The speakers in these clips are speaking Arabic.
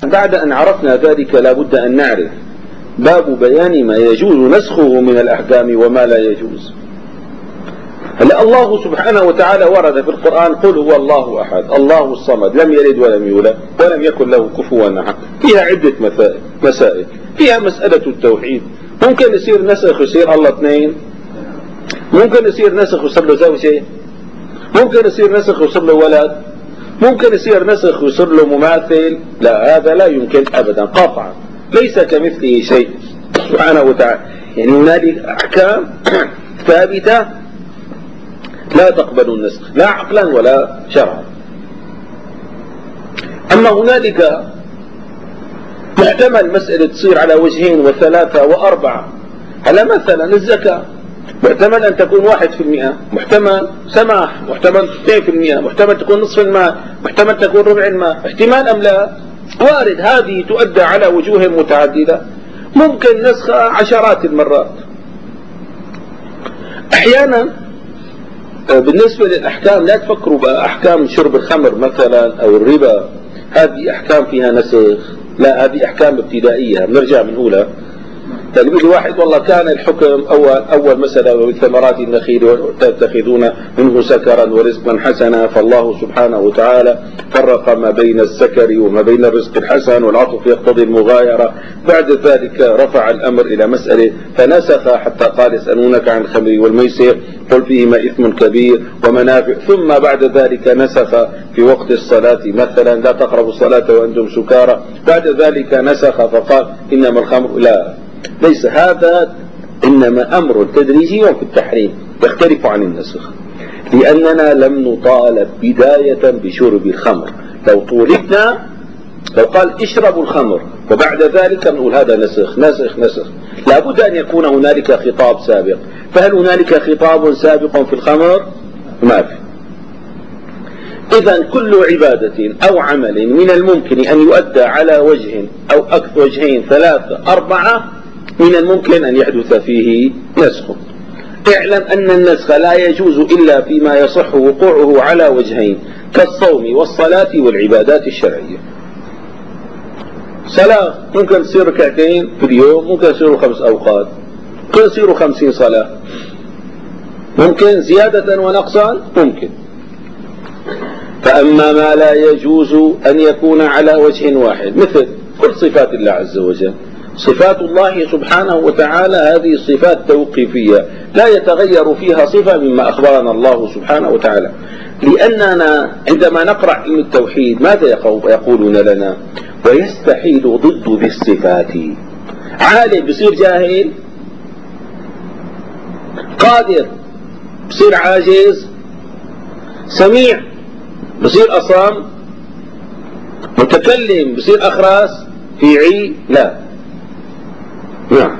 بعد أن عرفنا ذلك لا بد أن نعرف باب بيان ما يجوز نسخه من الأحكام وما لا يجوز. هلا الله سبحانه وتعالى ورد في القرآن قل هو الله أحد الله الصمد لم يلد ولم يولد ولم يكن له كفوا أحد. فيها عدة مسائل. فيها مسألة التوحيد، ممكن يصير نسخ يصير الله اثنين، ممكن يصير نسخ يصير له زوجة، ممكن يصير نسخ يصير له ولد، ممكن يصير نسخ يصير له مماثل. لا، هذا لا يمكن أبدا قطعا، ليس كمثله شيء سبحانه وتعالى. يعني هنالك أحكام ثابتة لا تقبل النسخ لا عقلا ولا شرعا. أما هنالك محتمل مسألة تصير على وجهين وثلاثة وأربعة. هلا مثلا الزكاة محتمل أن تكون 1%، محتمل سماح، محتمل 2%، محتمل تكون نصف المال، محتمل تكون ربع المال، احتمال أم لا؟ وارد. هذه تؤدى على وجوه متعددة، ممكن نسخها عشرات المرات. أحيانا بالنسبة للأحكام لا تفكروا بأحكام شرب الخمر مثلا أو الربا، هذه أحكام فيها نسخ، لا، هذه أحكام ابتدائية بنرجع بنقولها. يعني بيجي واحد والله كان الحكم أول مثلا ومن ثمرات النخيل تتخذون منه سكرا ورزقا حسنا، فالله سبحانه وتعالى فرق ما بين السكر وما بين الرزق الحسن، والعطف يقتضي المغايرة. بعد ذلك رفع الأمر إلى مسألة فنسخ حتى قال يسألونك عن الخمر والميسر قل فيهما إثم كبير ومنافع، ثم بعد ذلك نسخ في وقت الصلاة مثلا لا تقربوا الصلاة وأنتم سكارى، بعد ذلك نسخ فقال إنما الخمر. لا، ليس هذا، إنما أمر تدريجي في التحريم يختلف عن النسخ، لأننا لم نطالب بداية بشرب الخمر. لو طولبنا لو قال اشربوا الخمر وبعد ذلك نقول هذا نسخ نسخ نسخ، لابد أن يكون هنالك خطاب سابق. فهل هنالك خطاب سابق في الخمر؟ ما في. إذا كل عبادة أو عمل من الممكن أن يؤدى على وجه أو أكثر، وجهين، ثلاثة، أربعة، من الممكن أن يحدث فيه نسخ. اعلم أن النسخ لا يجوز إلا فيما يصح وقوعه على وجهين كالصوم والصلاة والعبادات الشرعية. صلاة ممكن تصير ركعتين في اليوم، ممكن تصير 5 أوقات، ممكن تصير 50 صلاة، ممكن زيادة ونقصا، ممكن. فأما ما لا يجوز أن يكون على وجه واحد مثل كل صفات الله عز وجل. صفات الله سبحانه وتعالى هذه صفات توقيفية لا يتغير فيها صفة مما أخبرنا الله سبحانه وتعالى. لأننا عندما نقرأ علم التوحيد ماذا يقولون لنا؟ ويستحيل ضد ذي الصفات. عالم بصير جاهل، قادر بصير عاجز، سميع بصير أصم، متكلم بصير أخرس، في عي، لا. نعم.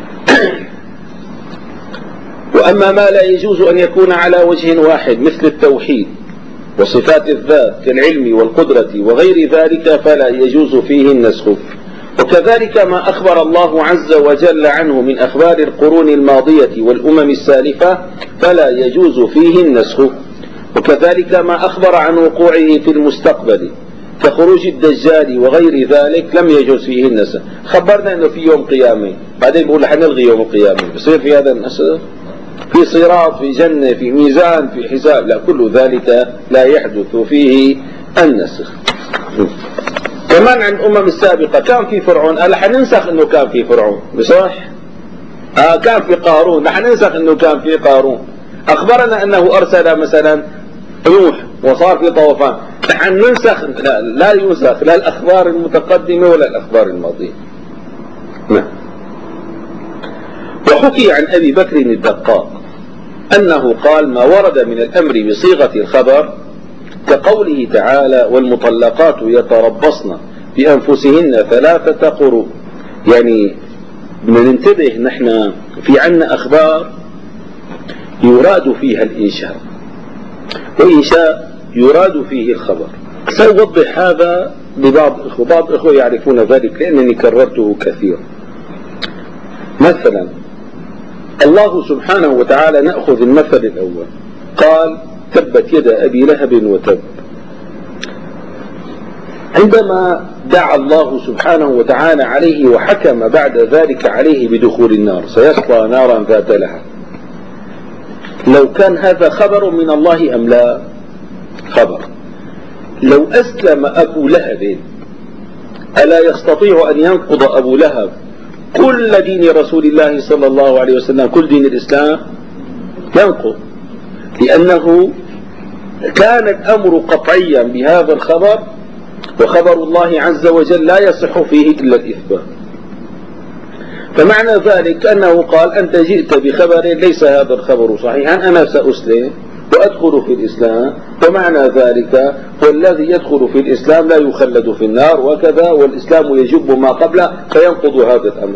وأما ما لا يجوز أن يكون على وجه واحد مثل التوحيد وصفات الذات كالعلم والقدرة وغير ذلك فلا يجوز فيه النسخ. وكذلك ما أخبر الله عز وجل عنه من أخبار القرون الماضية والأمم السالفة فلا يجوز فيه النسخ. وكذلك ما أخبر عن وقوعه في المستقبل كخروج الدجال وغير ذلك لم يجوز فيه النسخ. خبرنا أنه في يوم قيامة، بعدين بقول حنلغي يوم القيامة، بصير في هذا النسخ؟ في صراط، في جنة، في ميزان، في حساب؟ لا، كل ذلك لا يحدث فيه النسخ. كمان عن الأمم السابقة كان في فرعون، قال حننسخ أنه كان في فرعون، بصح؟ كان في قارون، حننسخ أنه كان في قارون. أخبرنا أنه أرسل مثلا نوح وصار في طوفان، نحن ننسخ؟ لا ينسخ لا الأخبار المتقدمة ولا الأخبار الماضية. وحكي عن أبي بكر الدقاق أنه قال ما ورد من الأمر بصيغة الخبر كقوله تعالى والمطلقات يتربصن بأنفسهن 3 قروء. يعني بدنا ننتبه، نحن في عنا أخبار يراد فيها الإنشاء وإنشاء يراد فيه الخبر. سأوضح هذا لبعض الإخوة، بعض الإخوة يعرفون ذلك لأنني كررته كثيرا. مثلا الله سبحانه وتعالى، نأخذ المثل الأول، قال تبت يد أبي لهب وتب. عندما دعا الله سبحانه وتعالى عليه وحكم بعد ذلك عليه بدخول النار، سيصلى نارا ذات لهب. لو كان هذا خبر من الله أم لا؟ خبر. لو أسلم أبو لهب ألا يستطيع أن ينقض أبو لهب كل دين رسول الله صلى الله عليه وسلم، كل دين الإسلام؟ ينقض، لأنه كان الأمر قطعيا بهذا الخبر، وخبر الله عز وجل لا يصح فيه إلا الإثبات. فمعنى ذلك أنه قال أنت جئت بخبر ليس هذا الخبر صحيحا، أنا سأسلم وأدخل في الإسلام، ومعنى ذلك والذي يدخل في الإسلام لا يخلد في النار وكذا، والإسلام يجب ما قبله، فينقض هذا الأمر.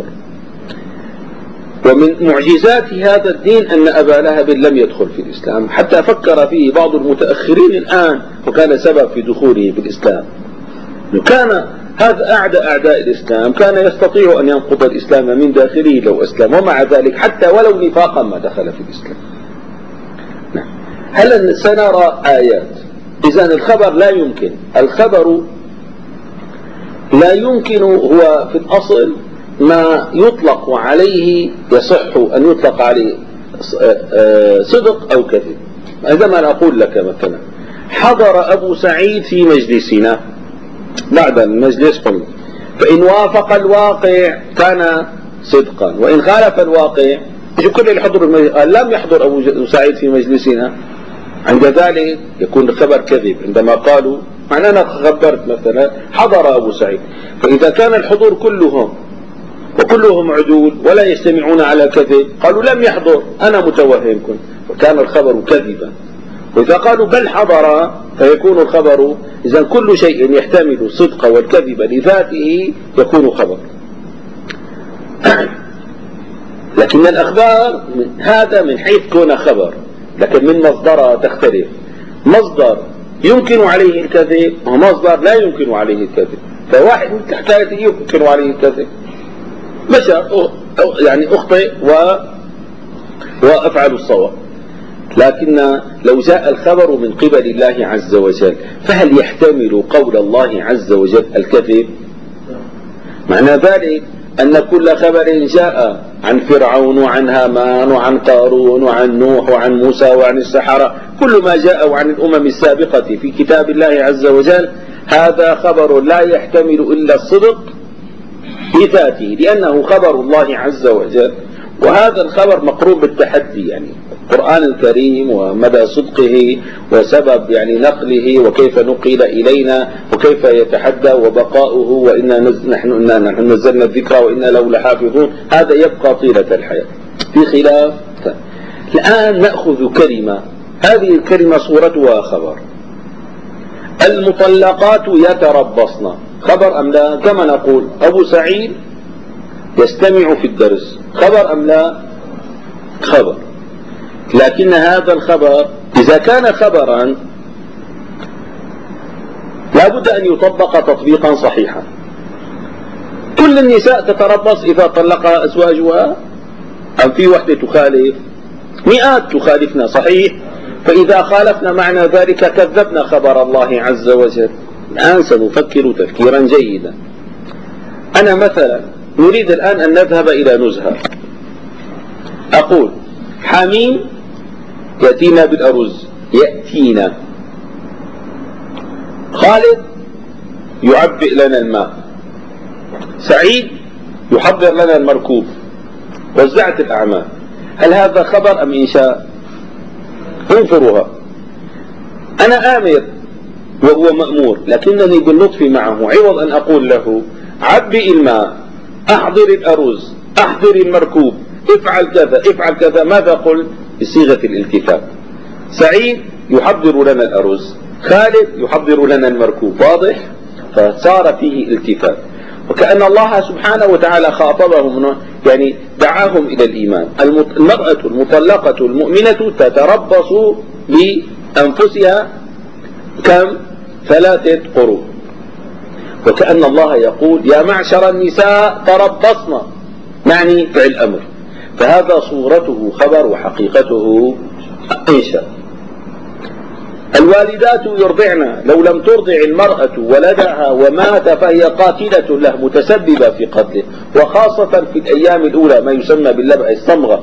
ومن معجزات هذا الدين أن أبا لهب لم يدخل في الإسلام، حتى فكر فيه بعض المتأخرين الآن وكان سبب في دخوله في الإسلام. كان هذا أعداء الإسلام، كان يستطيع أن ينقض الإسلام من داخله لو أسلم، ومع ذلك حتى ولو نفاقا ما دخل في الإسلام. هل سنرى آيات؟ إذن الخبر لا يمكن، الخبر لا يمكن هو في الأصل ما يطلق عليه، يصح أن يطلق عليه صدق أو كذب. عندما نقول لك مثلا حضر أبو سعيد في مجلسنا، بعد المجلس قلنا، فإن وافق الواقع كان صدقا، وإن خالف الواقع كل اللي حضر لم يحضر أبو سعيد في مجلسنا، عند ذلك يكون الخبر كذب. عندما قالوا معناه أنا خبرت مثلا حضر أبو سعيد، فإذا كان الحضور كلهم وكلهم عدول ولا يجتمعون على كذب، قالوا لم يحضر أنا متوهم كنت، وكان الخبر كذبا. وإذا قالوا بل حضر فيكون الخبر، إذا كل شيء يحتمل الصدق والكذب لذاته يكون خبر. لكن الأخبار هذا من حيث كون خبر، لكن من مصدرها تختلف. مصدر يمكن عليه الكذب ومصدر لا يمكن عليه الكذب. فواحد من حكايته يمكن عليه الكذب، بشر يعني أخطئ وأفعل الصواب. لكن لو جاء الخبر من قبل الله عز وجل فهل يحتمل قول الله عز وجل الكذب؟ معنى ذلك أن كل خبر جاء عن فرعون وعن هامان وعن قارون وعن نوح وعن موسى وعن السحرة، كل ما جاء عن الأمم السابقة في كتاب الله عز وجل هذا خبر لا يحتمل إلا الصدق بذاته، لأنه خبر الله عز وجل. وهذا الخبر مقرون بالتحدي، يعني القرآن الكريم ومدى صدقه وسبب يعني نقله وكيف نقل إلينا وكيف يتحدى وبقاؤه، وإنا نحن نزلنا الذكر وإنا له لحافظون، هذا يبقى طيلة الحياة في خلاف. الآن نأخذ كلمة، هذه الكلمة صورتها خبر. المطلقات يتربصن، خبر أم لا؟ كما نقول أبو سعيد يستمع في الدرس، خبر أم لا؟ خبر. لكن هذا الخبر إذا كان خبرا لا بد أن يطبق تطبيقا صحيحا. كل النساء تتربص إذا طلق أزواجها أم في وحدة تخالف؟ مئات تخالفنا، صحيح؟ فإذا خالفنا معنى ذلك كذبنا خبر الله عز وجل. الآن سنفكر تفكيرا جيدا. أنا مثلا نريد الآن أن نذهب إلى نزهة، أقول حميم يأتينا بالأرز، يأتينا. خالد يعبئ لنا الماء، سعيد يحضر لنا المركوب، وزعت الأعمال. هل هذا خبر أم إنشاء؟ انظروها، أنا آمر وهو مأمور، لكنني باللطف معه، عوض أن أقول له عبئ الماء، أحضر الأرز، أحضر المركوب، افعل كذا افعل كذا، ماذا قل؟ بصيغة الالتفات. سعيد يحضر لنا الأرز، خالد يحضر لنا المركوب، واضح؟ فصار فيه التفات، وكأن الله سبحانه وتعالى خاطبهم، يعني دعاهم إلى الإيمان. المرأة المطلقة المؤمنة تتربص بأنفسها كم؟ 3 قروء، وكأن الله يقول يا معشر النساء تربصن، معني فعل أمر. فهذا صورته خبر وحقيقته إنشاء. الوالدات يرضعن، لو لم ترضع المرأة ولدها ومات فهي قاتلة له متسببة في قتله، وخاصة في الأيام الأولى ما يسمى باللبع الصمغة،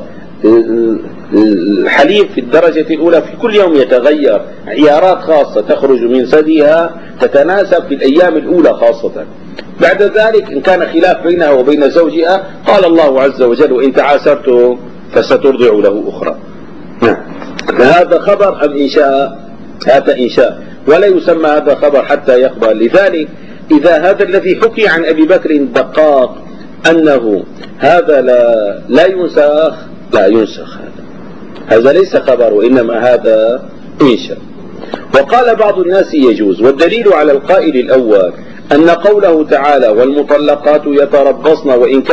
الحليب في الدرجة الأولى في كل يوم يتغير، عيارات خاصة تخرج من ثديها تتناسب في الأيام الأولى خاصة. بعد ذلك إن كان خلاف بينها وبين زوجها قال الله عز وجل وإن تعاسرتم فسترضع له أخرى. هذا خبر أم إنشاء؟ هذا إنشاء، ولا يسمى هذا خبر حتى يقبل. لذلك إذا هذا الذي حكي عن أبي بكر الدقاق أنه هذا لا ينسخ، لا ينسخ، هذا ليس خبر وإنما هذا إنشاء. وقال بعض الناس يجوز، والدليل على القائل الأول أن قوله تعالى والمطلقات يتربصن وإن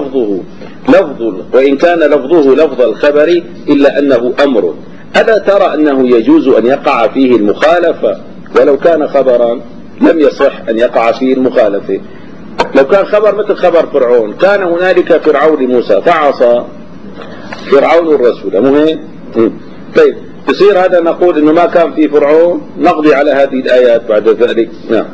كان لفظه لفظ الخبر إلا أنه أمر. ألا ترى أنه يجوز أن يقع فيه المخالفة؟ ولو كان خبرا لم يصح أن يقع فيه المخالفة. لو كان خبر مثل خبر فرعون، كان هنالك فرعون موسى فعصى فرعون الرسول، مهم. طيب يصير هذا نقول إنه ما كان في فرعون، نقضي على هذه الآيات بعد ذلك. نعم.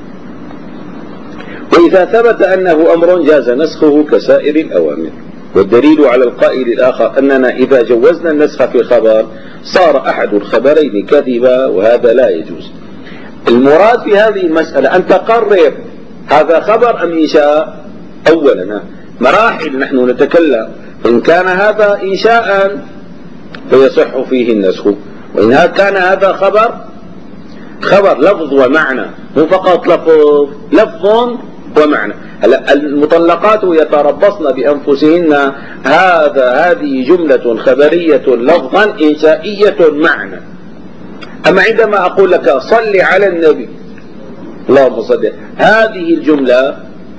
وإذا ثبت أنه أمر جاز نسخه كسائر الأوامر. والدليل على القائل الآخر أننا إذا جوزنا النسخ في خبر صار أحد الخبرين كذبا، وهذا لا يجوز. المراد في هذه المسألة أن تقرر هذا خبر أم إنشاء. أولا مراحل نحن نتكلم، إن كان هذا إنشاء فيصح فيه النسخ، وإن كان هذا خبر لفظ ومعنى، مو فقط لفظ ومعنى. المطلقات يتربصن بأنفسهن، هذه جملة خبرية لفظا إنشائية معنى. أما عندما أقول لك صل على النبي اللهم صل، هذه الجملة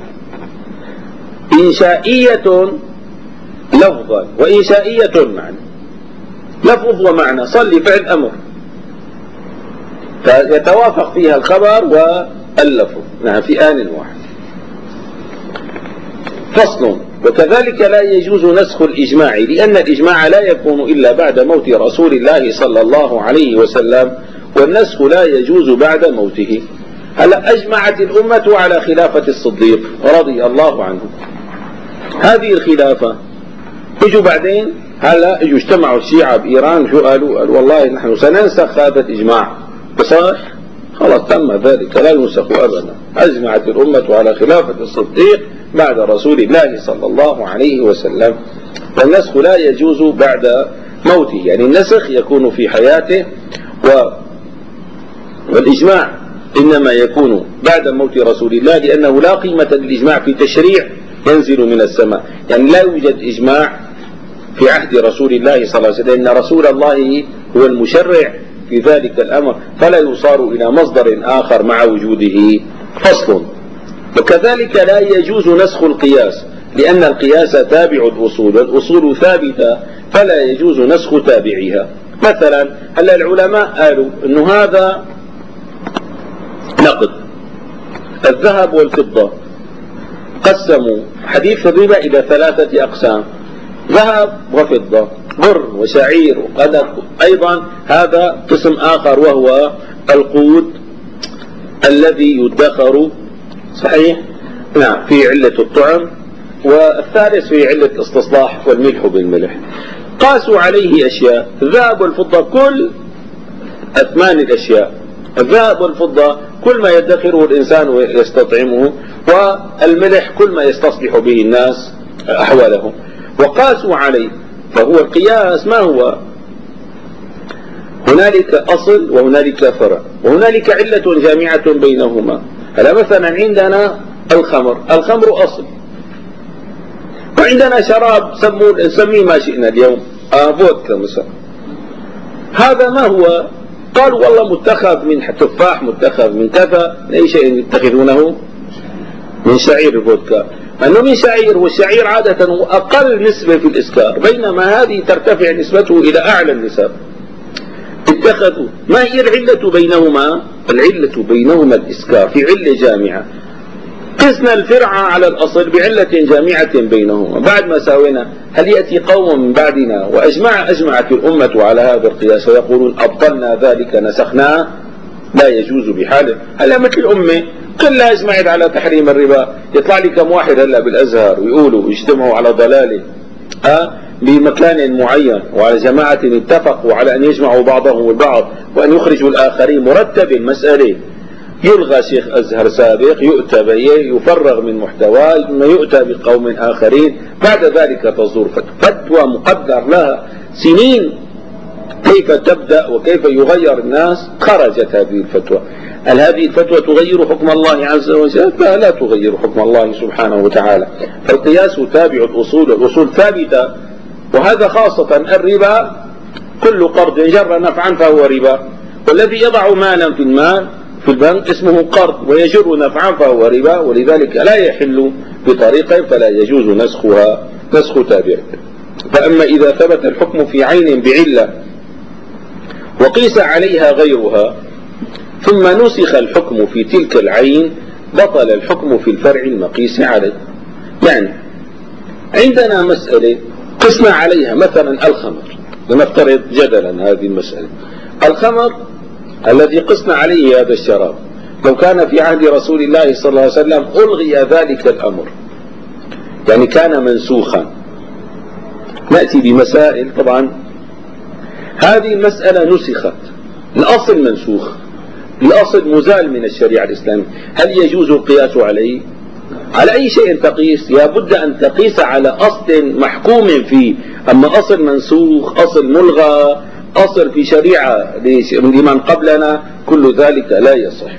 إنشائية لفظا وإنشائية معنى، لفظ ومعنى. صل فعل أمر، فيتوافق فيها الخبر واللفظ في آن واحد. فصل. وكذلك لا يجوز نسخ الإجماع، لأن الإجماع لا يكون إلا بعد موت رسول الله صلى الله عليه وسلم، والنسخ لا يجوز بعد موته. هلا أجمعت الأمة على خلافة الصديق رضي الله عنه، هذه الخلافة اجوا بعدين، هلا اجوا اجتمعوا الشيعة بإيران، شو قالوا والله نحن سننسخ هذا الإجماع. بصح خلاص تم ذلك، لا ينسخ أبدا. أجمعت الأمة على خلافة الصديق بعد رسول الله صلى الله عليه وسلم، والنسخ لا يجوز بعد موته، يعني النسخ يكون في حياته، والإجماع إنما يكون بعد موت رسول الله، لأنه لا قيمة للإجماع في تشريع ينزل من السماء. يعني لا يوجد إجماع في عهد رسول الله صلى الله عليه وسلم، لأن رسول الله هو المشرع في ذلك الأمر، فلا يصار إلى مصدر آخر مع وجوده. فصل. وكذلك لا يجوز نسخ القياس، لأن القياس تابع الأصول، والأصول ثابتة فلا يجوز نسخ تابعها. مثلا هلا العلماء قالوا أنه هذا نقد، الذهب والفضة قسموا حديث الربا إلى 3 أقسام: ذهب وفضة، بر وشعير وقدر. أيضا هذا قسم آخر وهو القوت الذي يدخر، صحيح؟ نعم، في علة الطعم، والثالث في علة الاستصلاح والملح بالملح. قاسوا عليه أشياء، الذهب والفضة كل أثمان الأشياء، الذهب والفضة كل ما يدخره الإنسان ويستطعمه، والملح كل ما يستصلح به الناس أحوالهم. وقاسوا عليه، فهو القياس ما هو؟ هنالك أصل وهنالك فرع وهنالك علة جامعة بينهما. هلا مثلا عندنا الخمر أصل، وعندنا شراب نسميه ما شئنا اليوم فودكا مثلا. هذا ما هو؟ قالوا والله متخذ من تفاح، متخذ من كذا، أي شيء يتخذونه من شعير الفودكا، أنه من شعير، والشعير عادة أقل نسبة في الإسكار، بينما هذه ترتفع نسبته إلى أعلى النسب. اتخذوا، ما هي العلة بينهما؟ العلة بينهما الإسكار، في علة جامعة. قسنا الفرع على الأصل بعلة جامعة بينهما. بعد ما ساوينا، هل يأتي قوم من بعدنا أجمعت الأمة على هذا القياس ويقولون أبطلنا ذلك نسخناه؟ لا يجوز بحاله. هلا مثل الأمة كلها اجمعت على تحريم الربا، يطلع لي كم واحد هلا بالأزهر ويقولوا يجتمعوا على ضلالة بمكان معين، وعلى جماعة اتفقوا على أن يجمعوا بعضهم البعض وأن يخرجوا الآخرين. مرتب المسألة، يلغى شيخ أزهر سابق، يؤتى به، يفرغ من محتواه، ثم يؤتى بقوم آخرين، بعد ذلك تصدر فتوى مقدر لها سنين كيف تبدأ وكيف يغير الناس. خرجت هذه الفتوى. هل هذه الفتوى تغير حكم الله عز وجل؟ لا تغير حكم الله سبحانه وتعالى. فالقياس تابع الأصول، والأصول ثابتة. وهذا خاصة الربا، كل قرض جر نفعا فهو ربا، والذي يضع مالا في البنك اسمه قرض ويجر نفعا فهو ربا، ولذلك لا يحل بطريقة فلا يجوز نسخ تابع. فأما إذا ثبت الحكم في عين بعلة وقيس عليها غيرها ثم نسخ الحكم في تلك العين بطل الحكم في الفرع المقيس عليه. يعني عندنا مسألة قسنا عليها، مثلا الخمر، لنفترض جدلا هذه المسألة. الخمر الذي قسنا عليه هذا الشراب، لو كان في عهد رسول الله صلى الله عليه وسلم ألغي ذلك الأمر، يعني كان منسوخا. نأتي بمسائل. طبعا هذه المسألة نسخت، الأصل منسوخ، الأصل مزال من الشريعة الإسلامية. هل يجوز القياس عليه؟ على أي شيء تقيس؟ لابد أن تقيس على أصل محكوم فيه. أما أصل منسوخ، أصل ملغى، أصل في شريعة لمن قبلنا، كل ذلك لا يصح.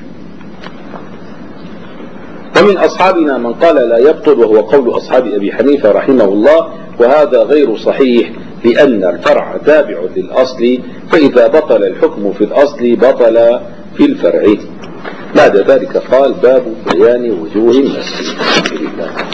ومن أصحابنا من قال لا يبطل، وهو قول أصحاب أبي حنيفة رحمه الله، وهذا غير صحيح، لأن الفرع تابع للأصل، فإذا بطل الحكم في الأصل بطل في الفرع. بعد ذلك قال: باب بيان وجوه النسخ.